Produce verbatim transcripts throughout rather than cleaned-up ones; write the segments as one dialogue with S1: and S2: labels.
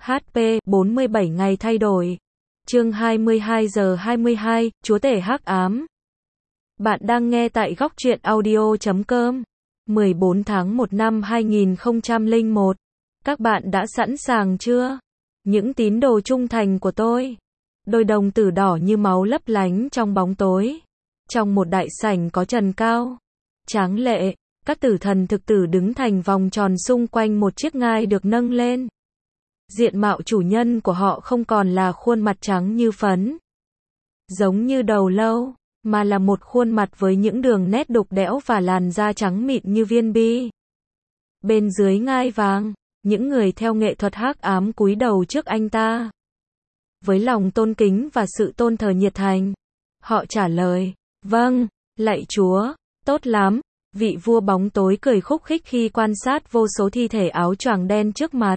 S1: hát pê bốn mươi bảy ngày thay đổi. Chương hai mươi hai giờ hai mươi hai, Chúa tể hắc ám. Bạn đang nghe tại góc truyện audio chấm com. mười bốn tháng một năm hai nghìn không trăm lẻ một. Các bạn đã sẵn sàng chưa? Những tín đồ trung thành của tôi. Đôi đồng tử đỏ như máu lấp lánh trong bóng tối. Trong một đại sảnh có trần cao, tráng lệ, các tử thần thực tử đứng thành vòng tròn xung quanh một chiếc ngai được nâng lên. Diện mạo chủ nhân của họ không còn là khuôn mặt trắng như phấn, giống như đầu lâu, mà là một khuôn mặt với những đường nét đục đẽo và làn da trắng mịn như viên bi. Bên dưới ngai vàng, những người theo nghệ thuật hắc ám cúi đầu trước anh ta. Với lòng tôn kính và sự tôn thờ nhiệt thành, họ trả lời, vâng, lạy Chúa, tốt lắm. Vị vua bóng tối cười khúc khích khi quan sát vô số thi thể áo choàng đen trước mặt.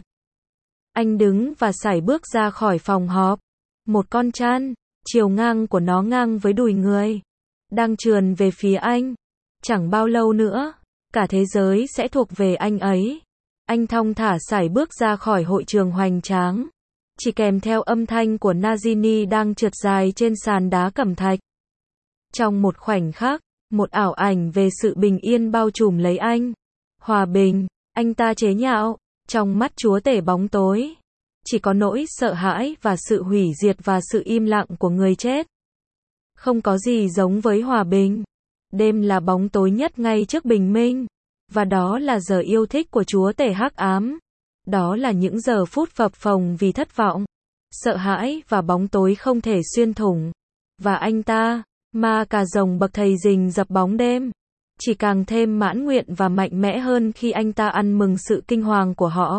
S1: Anh đứng và sải bước ra khỏi phòng họp. Một con chăn, chiều ngang của nó ngang với đùi người, đang trườn về phía anh. Chẳng bao lâu nữa, cả thế giới sẽ thuộc về anh ấy. Anh thong thả sải bước ra khỏi hội trường hoành tráng, chỉ kèm theo âm thanh của Nagini đang trượt dài trên sàn đá cẩm thạch. Trong một khoảnh khắc, một ảo ảnh về sự bình yên bao trùm lấy anh. Hòa bình, anh ta chế nhạo, trong mắt chúa tể bóng tối, chỉ có nỗi sợ hãi và sự hủy diệt và sự im lặng của người chết. Không có gì giống với hòa bình. Đêm là bóng tối nhất ngay trước bình minh, và đó là giờ yêu thích của chúa tể hắc ám. Đó là những giờ phút phập phồng vì thất vọng, sợ hãi và bóng tối không thể xuyên thủng. Và anh ta, ma cà rồng bậc thầy rình rập bóng đêm, chỉ càng thêm mãn nguyện và mạnh mẽ hơn khi anh ta ăn mừng sự kinh hoàng của họ.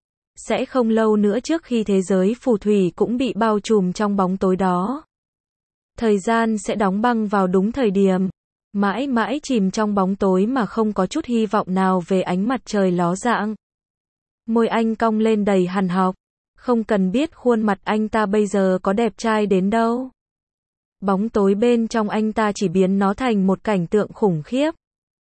S1: Sẽ không lâu nữa trước khi thế giới phù thủy cũng bị bao trùm trong bóng tối đó. Thời gian sẽ đóng băng vào đúng thời điểm, mãi mãi chìm trong bóng tối mà không có chút hy vọng nào về ánh mặt trời ló dạng. Môi anh cong lên đầy hằn học, không cần biết khuôn mặt anh ta bây giờ có đẹp trai đến đâu. Bóng tối bên trong anh ta chỉ biến nó thành một cảnh tượng khủng khiếp.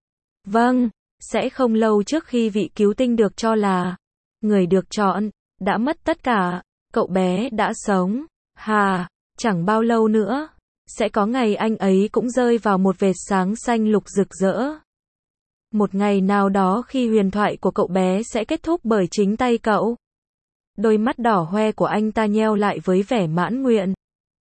S1: Vâng, sẽ không lâu trước khi vị cứu tinh được cho là người được chọn, đã mất tất cả, cậu bé đã sống. Hà, chẳng bao lâu nữa, sẽ có ngày anh ấy cũng rơi vào một vệt sáng xanh lục rực rỡ. Một ngày nào đó khi huyền thoại của cậu bé sẽ kết thúc bởi chính tay cậu. Đôi mắt đỏ hoe của anh ta nheo lại với vẻ mãn nguyện.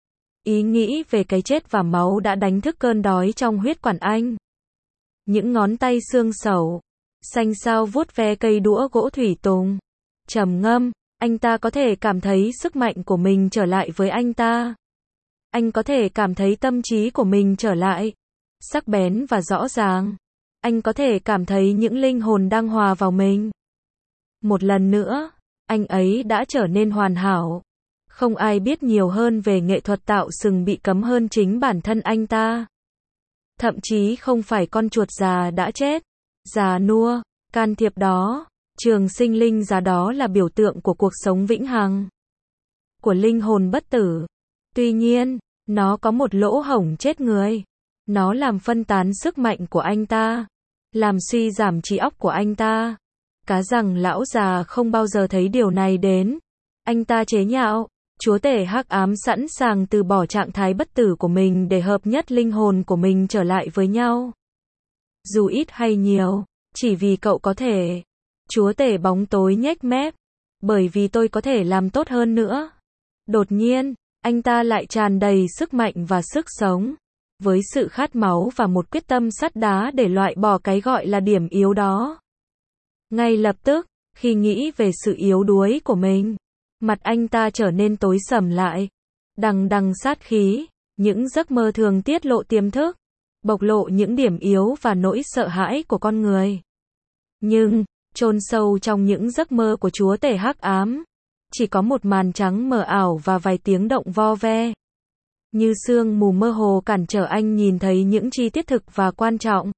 S1: Ý nghĩ về cái chết và máu đã đánh thức cơn đói trong huyết quản anh. Những ngón tay xương sẩu, xanh xao vuốt ve cây đũa gỗ thủy tùng. Trầm ngâm, anh ta có thể cảm thấy sức mạnh của mình trở lại với anh ta. Anh có thể cảm thấy tâm trí của mình trở lại, sắc bén và rõ ràng. Anh có thể cảm thấy những linh hồn đang hòa vào mình. Một lần nữa, anh ấy đã trở nên hoàn hảo. Không ai biết nhiều hơn về nghệ thuật tạo sừng bị cấm hơn chính bản thân anh ta. Thậm chí không phải con chuột già đã chết, già nua, can thiệp đó, trường sinh linh già đó là biểu tượng của cuộc sống vĩnh hằng, của linh hồn bất tử. Tuy nhiên, nó có một lỗ hổng chết người. Nó làm phân tán sức mạnh của anh ta, làm suy giảm trí óc của anh ta. Cá rằng lão già không bao giờ thấy điều này đến. Anh ta chế nhạo, chúa tể hắc ám sẵn sàng từ bỏ trạng thái bất tử của mình để hợp nhất linh hồn của mình trở lại với nhau. Dù ít hay nhiều, chỉ vì cậu có thể. Chúa tể bóng tối nhếch mép. Bởi vì tôi có thể làm tốt hơn nữa. Đột nhiên, anh ta lại tràn đầy sức mạnh và sức sống, với sự khát máu và một quyết tâm sắt đá để loại bỏ cái gọi là điểm yếu đó. Ngay lập tức, khi nghĩ về sự yếu đuối của mình, mặt anh ta trở nên tối sầm lại. Đằng đằng sát khí, những giấc mơ thường tiết lộ tiềm thức, bộc lộ những điểm yếu và nỗi sợ hãi của con người. Nhưng, chôn sâu trong những giấc mơ của chúa tể hắc ám, chỉ có một màn trắng mờ ảo và vài tiếng động vo ve. Như sương mù mơ hồ cản trở anh nhìn thấy những chi tiết thực và quan trọng.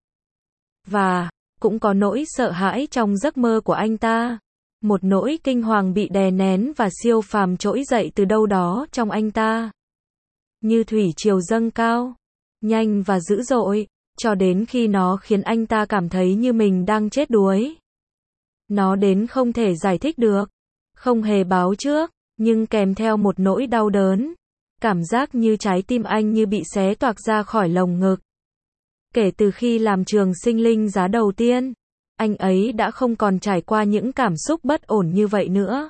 S1: Và, cũng có nỗi sợ hãi trong giấc mơ của anh ta. Một nỗi kinh hoàng bị đè nén và siêu phàm trỗi dậy từ đâu đó trong anh ta. Như thủy triều dâng cao, nhanh và dữ dội, cho đến khi nó khiến anh ta cảm thấy như mình đang chết đuối. Nó đến không thể giải thích được. Không hề báo trước, nhưng kèm theo một nỗi đau đớn. Cảm giác như trái tim anh như bị xé toạc ra khỏi lồng ngực. Kể từ khi làm trường sinh linh giá đầu tiên, anh ấy đã không còn trải qua những cảm xúc bất ổn như vậy nữa.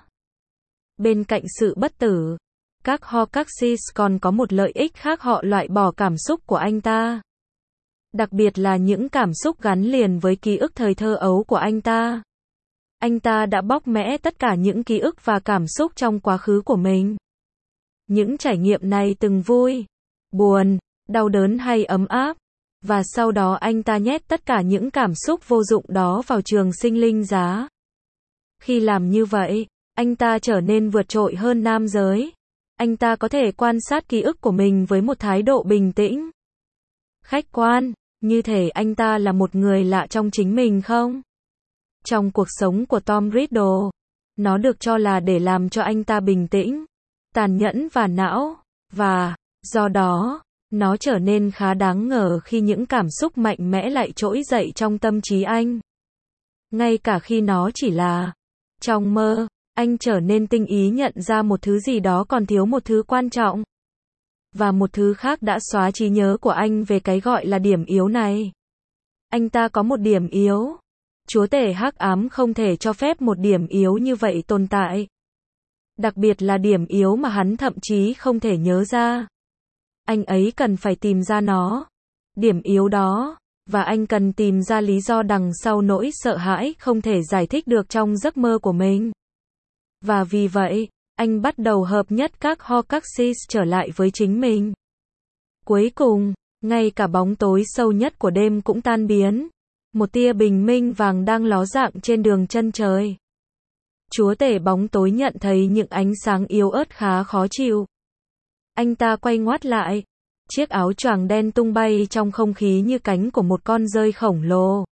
S1: Bên cạnh sự bất tử, các Horcruxes còn có một lợi ích khác, họ loại bỏ cảm xúc của anh ta. Đặc biệt là những cảm xúc gắn liền với ký ức thời thơ ấu của anh ta. Anh ta đã bóc mẽ tất cả những ký ức và cảm xúc trong quá khứ của mình. Những trải nghiệm này từng vui, buồn, đau đớn hay ấm áp. Và sau đó anh ta nhét tất cả những cảm xúc vô dụng đó vào trường sinh linh giá. Khi làm như vậy, anh ta trở nên vượt trội hơn nam giới. Anh ta có thể quan sát ký ức của mình với một thái độ bình tĩnh, khách quan, như thể anh ta là một người lạ trong chính mình không? Trong cuộc sống của Tom Riddle, nó được cho là để làm cho anh ta bình tĩnh, tàn nhẫn và não, và, do đó, nó trở nên khá đáng ngờ khi những cảm xúc mạnh mẽ lại trỗi dậy trong tâm trí anh. Ngay cả khi nó chỉ là trong mơ, anh trở nên tinh ý nhận ra một thứ gì đó còn thiếu một thứ quan trọng. Và một thứ khác đã xóa trí nhớ của anh về cái gọi là điểm yếu này. Anh ta có một điểm yếu. Chúa tể hắc ám không thể cho phép một điểm yếu như vậy tồn tại. Đặc biệt là điểm yếu mà hắn thậm chí không thể nhớ ra. Anh ấy cần phải tìm ra nó. Điểm yếu đó. Và anh cần tìm ra lý do đằng sau nỗi sợ hãi không thể giải thích được trong giấc mơ của mình. Và vì vậy, anh bắt đầu hợp nhất các Horcruxes trở lại với chính mình. Cuối cùng, ngay cả bóng tối sâu nhất của đêm cũng tan biến. Một tia bình minh vàng đang ló dạng trên đường chân trời. Chúa tể bóng tối nhận thấy những ánh sáng yếu ớt khá khó chịu. Anh ta quay ngoắt lại. Chiếc áo choàng đen tung bay trong không khí như cánh của một con dơi khổng lồ.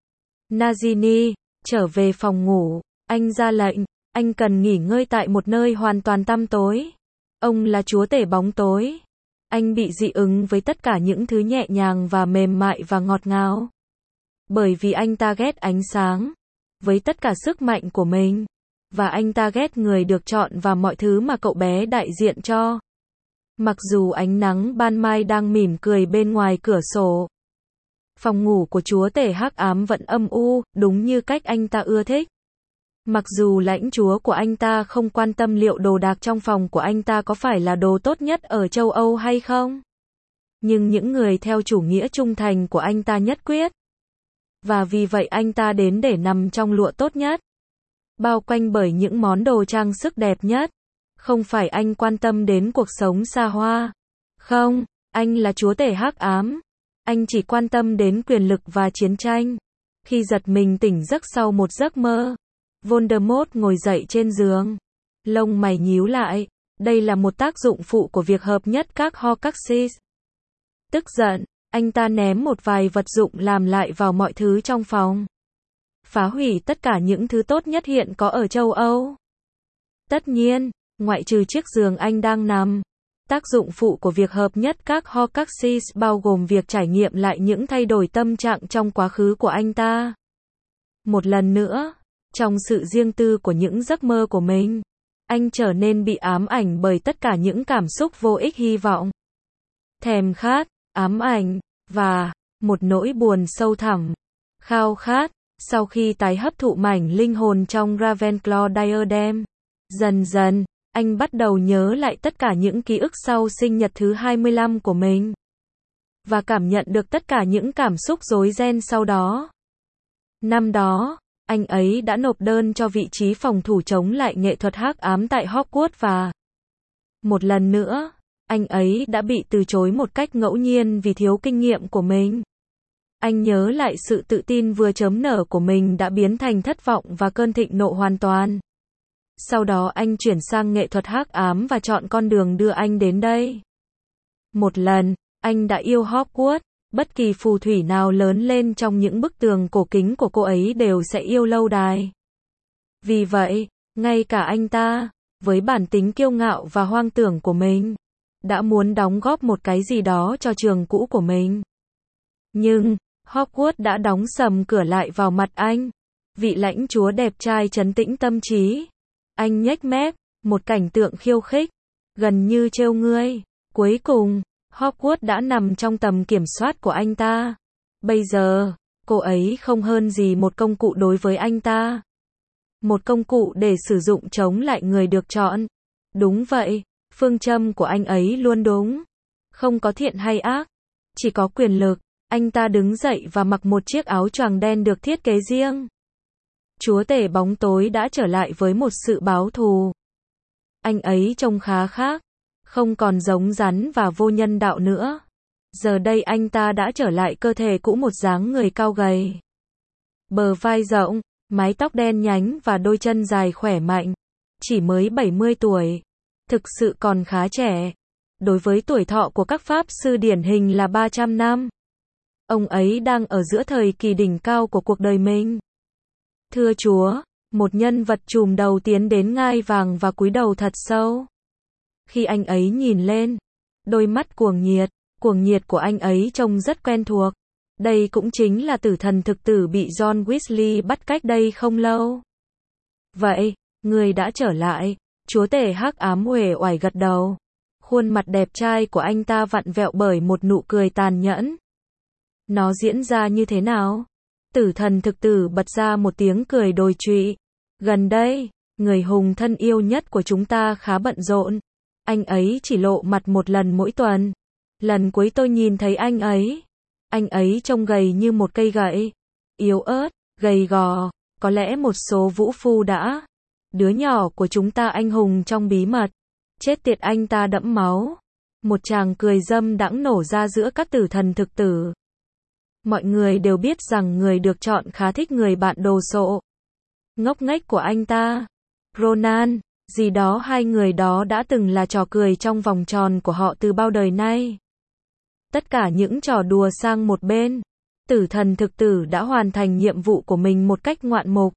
S1: Nagini, trở về phòng ngủ. Anh ra lệnh. Anh cần nghỉ ngơi tại một nơi hoàn toàn tăm tối. Ông là chúa tể bóng tối. Anh bị dị ứng với tất cả những thứ nhẹ nhàng và mềm mại và ngọt ngào. Bởi vì anh ta ghét ánh sáng. Với tất cả sức mạnh của mình. Và anh ta ghét người được chọn và mọi thứ mà cậu bé đại diện cho. Mặc dù ánh nắng ban mai đang mỉm cười bên ngoài cửa sổ. Phòng ngủ của chúa tể hắc ám vẫn âm u, đúng như cách anh ta ưa thích. Mặc dù lãnh chúa của anh ta không quan tâm liệu đồ đạc trong phòng của anh ta có phải là đồ tốt nhất ở châu Âu hay không. Nhưng những người theo chủ nghĩa trung thành của anh ta nhất quyết. Và vì vậy anh ta đến để nằm trong lụa tốt nhất. Bao quanh bởi những món đồ trang sức đẹp nhất. Không phải anh quan tâm đến cuộc sống xa hoa. Không, anh là chúa tể hắc ám. Anh chỉ quan tâm đến quyền lực và chiến tranh. Khi giật mình tỉnh giấc sau một giấc mơ, Voldemort ngồi dậy trên giường. Lông mày nhíu lại. Đây là một tác dụng phụ của việc hợp nhất các Horcruxes. Tức giận, anh ta ném một vài vật dụng làm lại vào mọi thứ trong phòng. Phá hủy tất cả những thứ tốt nhất hiện có ở châu Âu. Tất nhiên, ngoại trừ chiếc giường anh đang nằm. Tác dụng phụ của việc hợp nhất các Horcruxes bao gồm việc trải nghiệm lại những thay đổi tâm trạng trong quá khứ của anh ta. Một lần nữa, trong sự riêng tư của những giấc mơ của mình, anh trở nên bị ám ảnh bởi tất cả những cảm xúc vô ích, hy vọng, thèm khát, ám ảnh, và một nỗi buồn sâu thẳm, khao khát. Sau khi tái hấp thụ mảnh linh hồn trong Ravenclaw Diadem, dần dần, anh bắt đầu nhớ lại tất cả những ký ức sau sinh nhật thứ hai mươi lăm của mình. Và cảm nhận được tất cả những cảm xúc rối ren sau đó. Năm đó, anh ấy đã nộp đơn cho vị trí phòng thủ chống lại nghệ thuật hắc ám tại Hogwarts và một lần nữa, anh ấy đã bị từ chối một cách ngẫu nhiên vì thiếu kinh nghiệm của mình. Anh nhớ lại sự tự tin vừa chớm nở của mình đã biến thành thất vọng và cơn thịnh nộ hoàn toàn. Sau đó anh chuyển sang nghệ thuật hắc ám và chọn con đường đưa anh đến đây. Một lần, anh đã yêu Hogwarts. Bất kỳ phù thủy nào lớn lên trong những bức tường cổ kính của cô ấy đều sẽ yêu lâu đài. Vì vậy, ngay cả anh ta, với bản tính kiêu ngạo và hoang tưởng của mình, đã muốn đóng góp một cái gì đó cho trường cũ của mình. Nhưng, Hogwarts đã đóng sầm cửa lại vào mặt anh. Vị lãnh chúa đẹp trai trấn tĩnh tâm trí. Anh nhếch mép, một cảnh tượng khiêu khích, gần như trêu ngươi. Cuối cùng, Hogwarts đã nằm trong tầm kiểm soát của anh ta. Bây giờ, cô ấy không hơn gì một công cụ đối với anh ta. Một công cụ để sử dụng chống lại người được chọn. Đúng vậy, phương châm của anh ấy luôn đúng. Không có thiện hay ác, chỉ có quyền lực. Anh ta đứng dậy và mặc một chiếc áo choàng đen được thiết kế riêng. Chúa tể bóng tối đã trở lại với một sự báo thù. Anh ấy trông khá khác, không còn giống rắn và vô nhân đạo nữa. Giờ đây anh ta đã trở lại cơ thể cũ, một dáng người cao gầy. Bờ vai rộng, mái tóc đen nhánh và đôi chân dài khỏe mạnh. Chỉ mới bảy mươi tuổi. Thực sự còn khá trẻ. Đối với tuổi thọ của các pháp sư điển hình là ba trăm năm. Ông ấy đang ở giữa thời kỳ đỉnh cao của cuộc đời mình. Thưa Chúa, một nhân vật trùm đầu tiến đến ngai vàng và cúi đầu thật sâu. Khi anh ấy nhìn lên, đôi mắt cuồng nhiệt, cuồng nhiệt của anh ấy trông rất quen thuộc. Đây cũng chính là tử thần thực tử bị John Weasley bắt cách đây không lâu. Vậy, người đã trở lại. Chúa tể hắc ám uể oải gật đầu. Khuôn mặt đẹp trai của anh ta vặn vẹo bởi một nụ cười tàn nhẫn. Nó diễn ra như thế nào? Tử thần thực tử bật ra một tiếng cười đồi trụy. Gần đây, người hùng thân yêu nhất của chúng ta khá bận rộn. Anh ấy chỉ lộ mặt một lần mỗi tuần. Lần cuối tôi nhìn thấy anh ấy, anh ấy trông gầy như một cây gậy. Yếu ớt, gầy gò, có lẽ một số vũ phu đã. Đứa nhỏ của chúng ta anh hùng trong bí mật. Chết tiệt, anh ta đẫm máu. Một tràng cười dâm đãng nổ ra giữa các tử thần thực tử. Mọi người đều biết rằng người được chọn khá thích người bạn đồ sộ, ngốc nghếch của anh ta. Ronan, gì đó, hai người đó đã từng là trò cười trong vòng tròn của họ từ bao đời nay. Tất cả những trò đùa sang một bên. Tử thần thực tử đã hoàn thành nhiệm vụ của mình một cách ngoạn mục.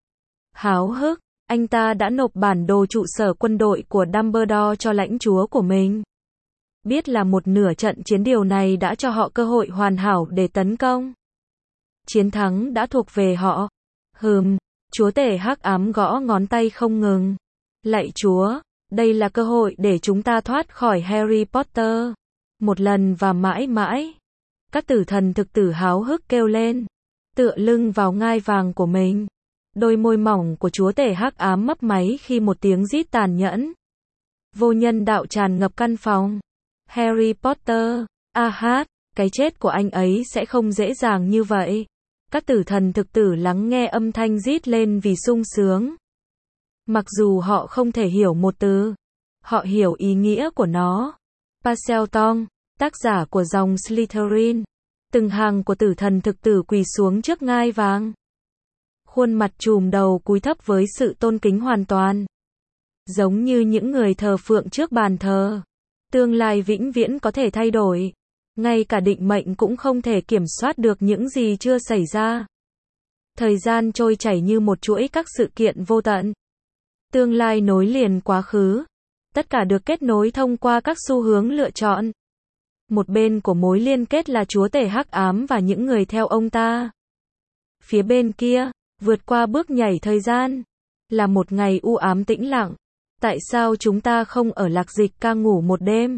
S1: Háo hức, anh ta đã nộp bản đồ trụ sở quân đội của Dumbledore cho lãnh chúa của mình. Biết là một nửa trận chiến, điều này đã cho họ cơ hội hoàn hảo để tấn công. Chiến thắng đã thuộc về họ. Hừm, chúa tể hắc ám gõ ngón tay không ngừng. Lạy Chúa, đây là cơ hội để chúng ta thoát khỏi Harry Potter. Một lần và mãi mãi. Các tử thần thực tử háo hức kêu lên. Tựa lưng vào ngai vàng của mình. Đôi môi mỏng của chúa tể hắc ám mấp máy khi một tiếng rít tàn nhẫn. Vô nhân đạo tràn ngập căn phòng. Harry Potter, a hát, cái chết của anh ấy sẽ không dễ dàng như vậy. Các tử thần thực tử lắng nghe âm thanh rít lên vì sung sướng. Mặc dù họ không thể hiểu một từ, họ hiểu ý nghĩa của nó. Parseltongue, tác giả của dòng Slytherin. Từng hàng của tử thần thực tử quỳ xuống trước ngai vàng. Khuôn mặt trùm đầu cúi thấp với sự tôn kính hoàn toàn. Giống như những người thờ phượng trước bàn thờ. Tương lai vĩnh viễn có thể thay đổi. Ngay cả định mệnh cũng không thể kiểm soát được những gì chưa xảy ra. Thời gian trôi chảy như một chuỗi các sự kiện vô tận. Tương lai nối liền quá khứ. Tất cả được kết nối thông qua các xu hướng lựa chọn. Một bên của mối liên kết là chúa tể hắc ám và những người theo ông ta. Phía bên kia, vượt qua bước nhảy thời gian, là một ngày u ám tĩnh lặng. Tại sao chúng ta không ở Lạc Dịch ca ngủ một đêm?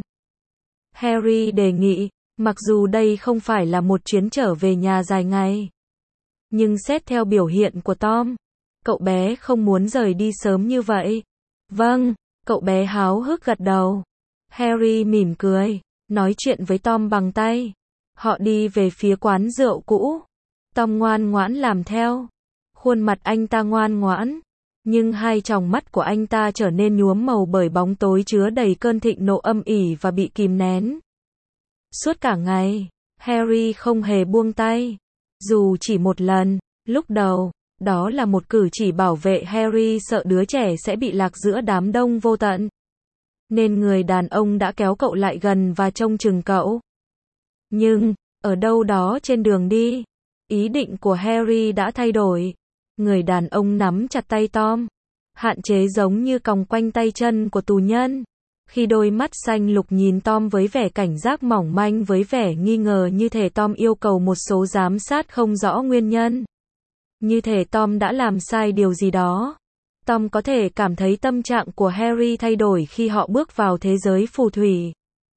S1: Harry đề nghị, mặc dù đây không phải là một chuyến trở về nhà dài ngày. Nhưng xét theo biểu hiện của Tom, cậu bé không muốn rời đi sớm như vậy. Vâng, cậu bé háo hức gật đầu. Harry mỉm cười, nói chuyện với Tom bằng tay. Họ đi về phía quán rượu cũ. Tom ngoan ngoãn làm theo. Khuôn mặt anh ta ngoan ngoãn. Nhưng hai tròng mắt của anh ta trở nên nhuốm màu bởi bóng tối chứa đầy cơn thịnh nộ âm ỉ và bị kìm nén. Suốt cả ngày, Harry không hề buông tay. Dù chỉ một lần, lúc đầu, đó là một cử chỉ bảo vệ Harry sợ đứa trẻ sẽ bị lạc giữa đám đông vô tận. Nên người đàn ông đã kéo cậu lại gần và trông chừng cậu. Nhưng, ở đâu đó trên đường đi, ý định của Harry đã thay đổi. Người đàn ông nắm chặt tay Tom, hạn chế giống như còng quanh tay chân của tù nhân. Khi đôi mắt xanh lục nhìn Tom với vẻ cảnh giác mỏng manh, với vẻ nghi ngờ, như thể Tom yêu cầu một số giám sát không rõ nguyên nhân. Như thể Tom đã làm sai điều gì đó. Tom có thể cảm thấy tâm trạng của Harry thay đổi khi họ bước vào thế giới phù thủy.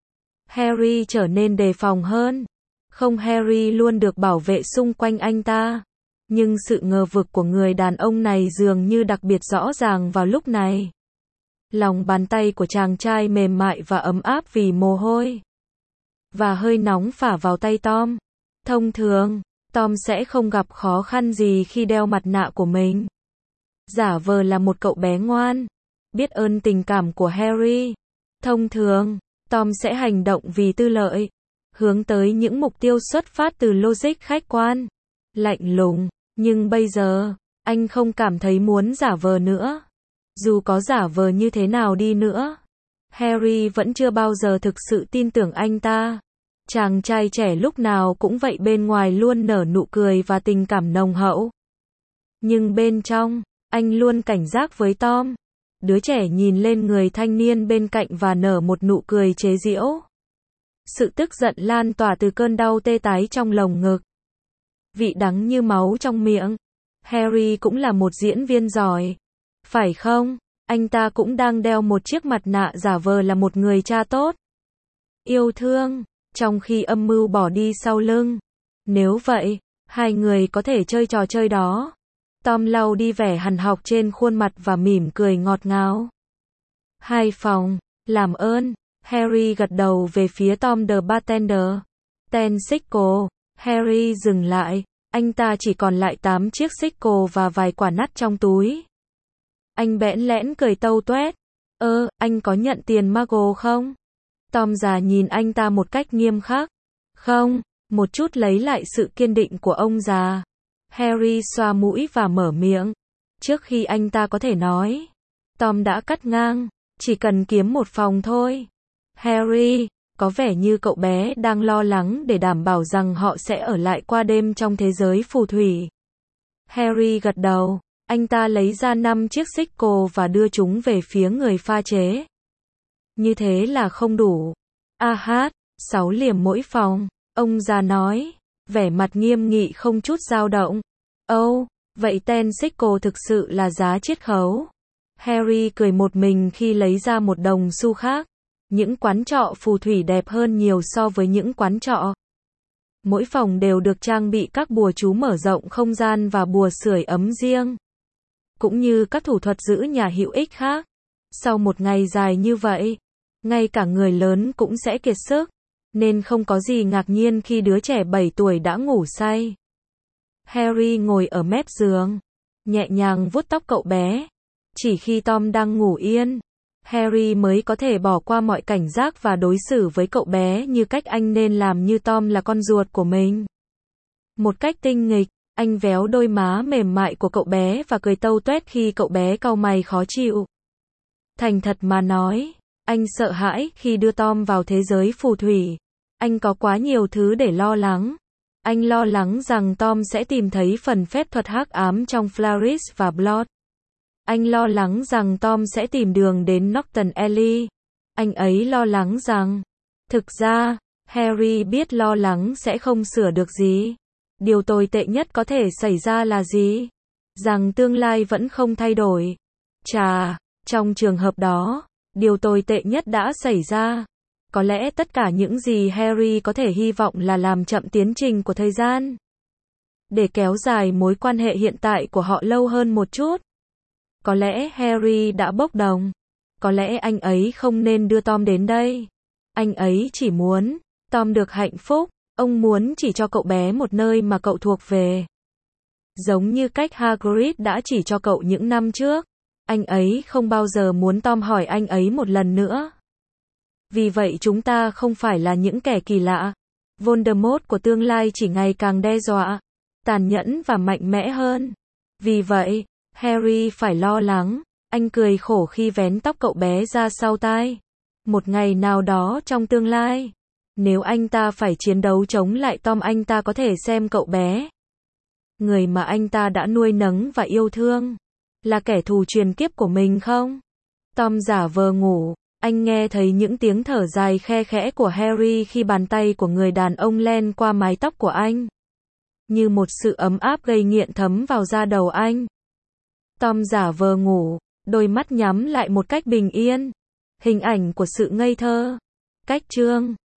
S1: Harry trở nên đề phòng hơn. Không, Harry luôn được bảo vệ xung quanh anh ta. Nhưng sự ngờ vực của người đàn ông này dường như đặc biệt rõ ràng vào lúc này. Lòng bàn tay của chàng trai mềm mại và ấm áp vì mồ hôi. Và hơi nóng phả vào tay Tom. Thông thường, Tom sẽ không gặp khó khăn gì khi đeo mặt nạ của mình. Giả vờ là một cậu bé ngoan, biết ơn tình cảm của Harry. Thông thường, Tom sẽ hành động vì tư lợi, hướng tới những mục tiêu xuất phát từ logic khách quan, lạnh lùng. Nhưng bây giờ, anh không cảm thấy muốn giả vờ nữa. Dù có giả vờ như thế nào đi nữa, Harry vẫn chưa bao giờ thực sự tin tưởng anh ta. Chàng trai trẻ lúc nào cũng vậy, bên ngoài luôn nở nụ cười và tình cảm nồng hậu. Nhưng bên trong, anh luôn cảnh giác với Tom. Đứa trẻ nhìn lên người thanh niên bên cạnh và nở một nụ cười chế giễu. Sự tức giận lan tỏa từ cơn đau tê tái trong lồng ngực. Vị đắng như máu trong miệng. Harry cũng là một diễn viên giỏi. Phải không? Anh ta cũng đang đeo một chiếc mặt nạ giả vờ là một người cha tốt. Yêu thương, trong khi âm mưu bỏ đi sau lưng. Nếu vậy, hai người có thể chơi trò chơi đó. Tom lau đi vẻ hằn học trên khuôn mặt và mỉm cười ngọt ngào. Hai phòng, làm ơn. Harry gật đầu về phía Tom the bartender. Ten sickle. Harry dừng lại. Anh ta chỉ còn lại tám chiếc sickle và vài quả nắt trong túi. Anh bẽn lẽn cười tâu tuét. Ơ, anh có nhận tiền Muggle không? Tom già nhìn anh ta một cách nghiêm khắc. Không, một chút lấy lại sự kiên định của ông già. Harry xoa mũi và mở miệng. Trước khi anh ta có thể nói, Tom đã cắt ngang. Chỉ cần kiếm một phòng thôi. Harry, có vẻ như cậu bé đang lo lắng để đảm bảo rằng họ sẽ ở lại qua đêm trong thế giới phù thủy. Harry gật đầu. Anh ta lấy ra năm chiếc sickle và đưa chúng về phía người pha chế. Như thế là không đủ. A hát, sáu liềm mỗi phòng. Ông già nói. Vẻ mặt nghiêm nghị không chút dao động. Âu, oh, vậy ten sickle thực sự là giá chiết khấu. Harry cười một mình khi lấy ra một đồng xu khác. Những quán trọ phù thủy đẹp hơn nhiều so với những quán trọ. Mỗi phòng đều được trang bị các bùa chú mở rộng không gian và bùa sưởi ấm riêng. Cũng như các thủ thuật giữ nhà hữu ích khác. Sau một ngày dài như vậy, ngay cả người lớn cũng sẽ kiệt sức. Nên không có gì ngạc nhiên khi đứa trẻ bảy tuổi đã ngủ say. Harry ngồi ở mép giường, nhẹ nhàng vuốt tóc cậu bé. Chỉ khi Tom đang ngủ yên, Harry mới có thể bỏ qua mọi cảnh giác và đối xử với cậu bé như cách anh nên làm, như Tom là con ruột của mình. Một cách tinh nghịch, anh véo đôi má mềm mại của cậu bé và cười tâu tuét khi cậu bé cau mày khó chịu. Thành thật mà nói, anh sợ hãi khi đưa Tom vào thế giới phù thủy. Anh có quá nhiều thứ để lo lắng. Anh lo lắng rằng Tom sẽ tìm thấy phần phép thuật hắc ám trong Flourish và Blood. Anh lo lắng rằng Tom sẽ tìm đường đến Norton Alley. Anh ấy lo lắng rằng... Thực ra, Harry biết lo lắng sẽ không sửa được gì. Điều tồi tệ nhất có thể xảy ra là gì? Rằng tương lai vẫn không thay đổi. Chà, trong trường hợp đó, điều tồi tệ nhất đã xảy ra. Có lẽ tất cả những gì Harry có thể hy vọng là làm chậm tiến trình của thời gian. Để kéo dài mối quan hệ hiện tại của họ lâu hơn một chút. Có lẽ Harry đã bốc đồng. Có lẽ anh ấy không nên đưa Tom đến đây. Anh ấy chỉ muốn Tom được hạnh phúc. Ông muốn chỉ cho cậu bé một nơi mà cậu thuộc về. Giống như cách Hagrid đã chỉ cho cậu những năm trước. Anh ấy không bao giờ muốn Tom hỏi anh ấy một lần nữa. Vì vậy chúng ta không phải là những kẻ kỳ lạ. Voldemort của tương lai chỉ ngày càng đe dọa, tàn nhẫn và mạnh mẽ hơn. Vì vậy, Harry phải lo lắng. Anh cười khổ khi vén tóc cậu bé ra sau tai. Một ngày nào đó trong tương lai, nếu anh ta phải chiến đấu chống lại Tom, anh ta có thể xem cậu bé, người mà anh ta đã nuôi nấng và yêu thương, là kẻ thù truyền kiếp của mình không? Tom giả vờ ngủ. Anh nghe thấy những tiếng thở dài khe khẽ của Harry khi bàn tay của người đàn ông len qua mái tóc của anh. Như một sự ấm áp gây nghiện thấm vào da đầu anh. Tom giả vờ ngủ, đôi mắt nhắm lại một cách bình yên. Hình ảnh của sự ngây thơ. Cách chương